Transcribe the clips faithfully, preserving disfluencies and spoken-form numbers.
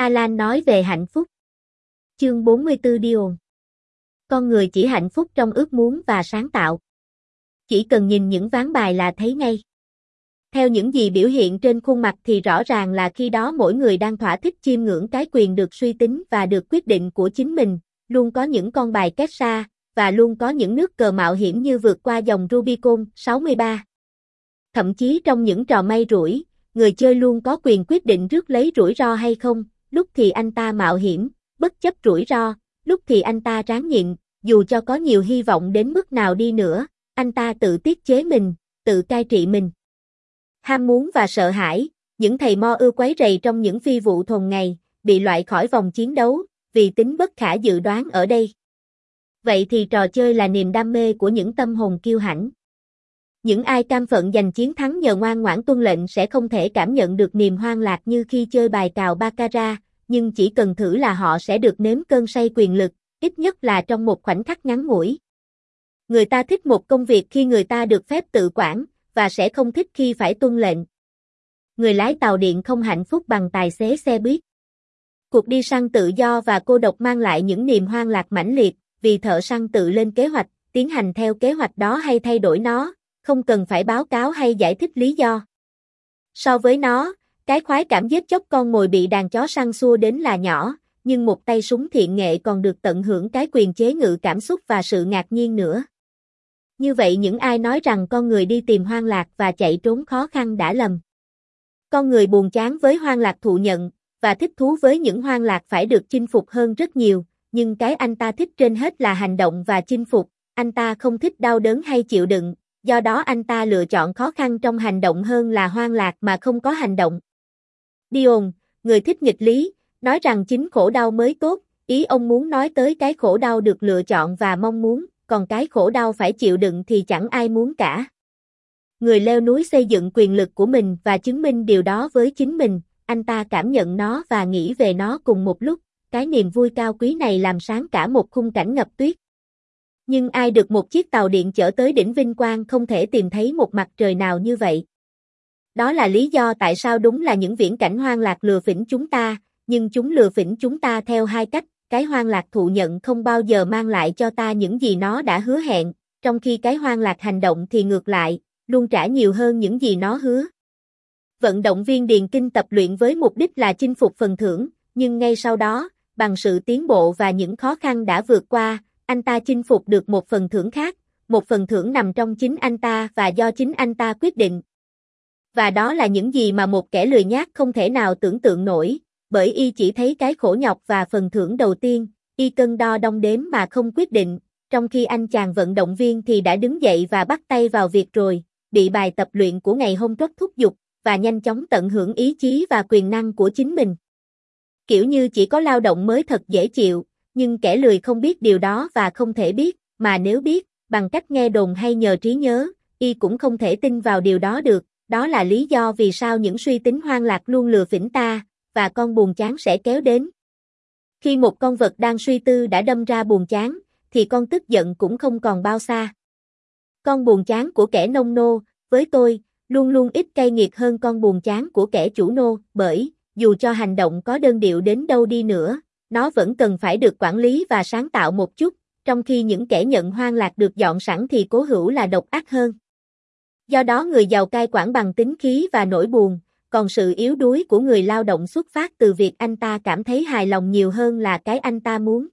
Alan nói về hạnh phúc. Chương bốn mươi tư Dion. Con người chỉ hạnh phúc trong ước muốn và sáng tạo. Chỉ cần nhìn những ván bài là thấy ngay. Theo những gì biểu hiện trên khuôn mặt thì rõ ràng là khi đó mỗi người đang thỏa thích chiêm ngưỡng cái quyền được suy tính và được quyết định của chính mình, luôn có những con bài két xa, và luôn có những nước cờ mạo hiểm như vượt qua dòng Rubicon. sáu mươi ba. Thậm chí trong những trò may rủi, người chơi luôn có quyền quyết định rước lấy rủi ro hay không, lúc thì anh ta mạo hiểm, bất chấp rủi ro, lúc thì anh ta ráng nhịn, dù cho có nhiều hy vọng đến mức nào đi nữa, anh ta tự tiết chế mình, tự cai trị mình. Ham muốn và sợ hãi, những thầy mo ưa quấy rầy trong những phi vụ thường ngày, bị loại khỏi vòng chiến đấu, vì tính bất khả dự đoán ở đây. Vậy thì trò chơi là niềm đam mê của những tâm hồn kiêu hãnh. Những ai cam phận giành chiến thắng nhờ ngoan ngoãn tuân lệnh sẽ không thể cảm nhận được niềm hoang lạc như khi chơi bài cào baccarat, nhưng chỉ cần thử là họ sẽ được nếm cơn say quyền lực, ít nhất là trong một khoảnh khắc ngắn ngủi. Người ta thích một công việc khi người ta được phép tự quản, và sẽ không thích khi phải tuân lệnh. Người lái tàu điện không hạnh phúc bằng tài xế xe buýt. Cuộc đi săn tự do và cô độc mang lại những niềm hoang lạc mãnh liệt, vì thợ săn tự lên kế hoạch, tiến hành theo kế hoạch đó hay thay đổi nó, không cần phải báo cáo hay giải thích lý do. So với nó, cái khoái cảm giết chóc con mồi bị đàn chó săn xua đến là nhỏ, nhưng một tay súng thiện nghệ còn được tận hưởng cái quyền chế ngự cảm xúc và sự ngạc nhiên nữa. Như vậy những ai nói rằng con người đi tìm hoang lạc và chạy trốn khó khăn đã lầm. Con người buồn chán với hoang lạc thụ nhận, và thích thú với những hoang lạc phải được chinh phục hơn rất nhiều, nhưng cái anh ta thích trên hết là hành động và chinh phục, anh ta không thích đau đớn hay chịu đựng, do đó anh ta lựa chọn khó khăn trong hành động hơn là hoang lạc mà không có hành động. Dion, người thích nghịch lý, nói rằng chính khổ đau mới tốt, ý ông muốn nói tới cái khổ đau được lựa chọn và mong muốn, còn cái khổ đau phải chịu đựng thì chẳng ai muốn cả. Người leo núi xây dựng quyền lực của mình và chứng minh điều đó với chính mình, anh ta cảm nhận nó và nghĩ về nó cùng một lúc, cái niềm vui cao quý này làm sáng cả một khung cảnh ngập tuyết. Nhưng ai được một chiếc tàu điện chở tới đỉnh vinh quang không thể tìm thấy một mặt trời nào như vậy. Đó là lý do tại sao đúng là những viễn cảnh hoang lạc lừa phỉnh chúng ta, nhưng chúng lừa phỉnh chúng ta theo hai cách, cái hoang lạc thụ nhận không bao giờ mang lại cho ta những gì nó đã hứa hẹn, trong khi cái hoang lạc hành động thì ngược lại, luôn trả nhiều hơn những gì nó hứa. Vận động viên điền kinh tập luyện với mục đích là chinh phục phần thưởng, nhưng ngay sau đó, bằng sự tiến bộ và những khó khăn đã vượt qua, anh ta chinh phục được một phần thưởng khác, một phần thưởng nằm trong chính anh ta và do chính anh ta quyết định. Và đó là những gì mà một kẻ lười nhác không thể nào tưởng tượng nổi, bởi y chỉ thấy cái khổ nhọc và phần thưởng đầu tiên, y cân đo đong đếm mà không quyết định, trong khi anh chàng vận động viên thì đã đứng dậy và bắt tay vào việc rồi, bị bài tập luyện của ngày hôm trước thúc giục, và nhanh chóng tận hưởng ý chí và quyền năng của chính mình. Kiểu như chỉ có lao động mới thật dễ chịu, nhưng kẻ lười không biết điều đó và không thể biết, mà nếu biết, bằng cách nghe đồn hay nhờ trí nhớ, y cũng không thể tin vào điều đó được, đó là lý do vì sao những suy tính hoang lạc luôn lừa phỉnh ta, và con buồn chán sẽ kéo đến. Khi một con vật đang suy tư đã đâm ra buồn chán, thì con tức giận cũng không còn bao xa. Con buồn chán của kẻ nông nô, với tôi, luôn luôn ít cay nghiệt hơn con buồn chán của kẻ chủ nô, bởi, dù cho hành động có đơn điệu đến đâu đi nữa, nó vẫn cần phải được quản lý và sáng tạo một chút, trong khi những kẻ nhận hoang lạc được dọn sẵn thì cố hữu là độc ác hơn. Do đó người giàu cai quản bằng tính khí và nỗi buồn, còn sự yếu đuối của người lao động xuất phát từ việc anh ta cảm thấy hài lòng nhiều hơn là cái anh ta muốn.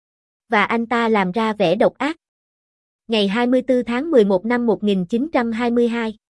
Và anh ta làm ra vẻ độc ác. Ngày hai mươi tư tháng mười một năm một nghìn chín trăm hai mươi hai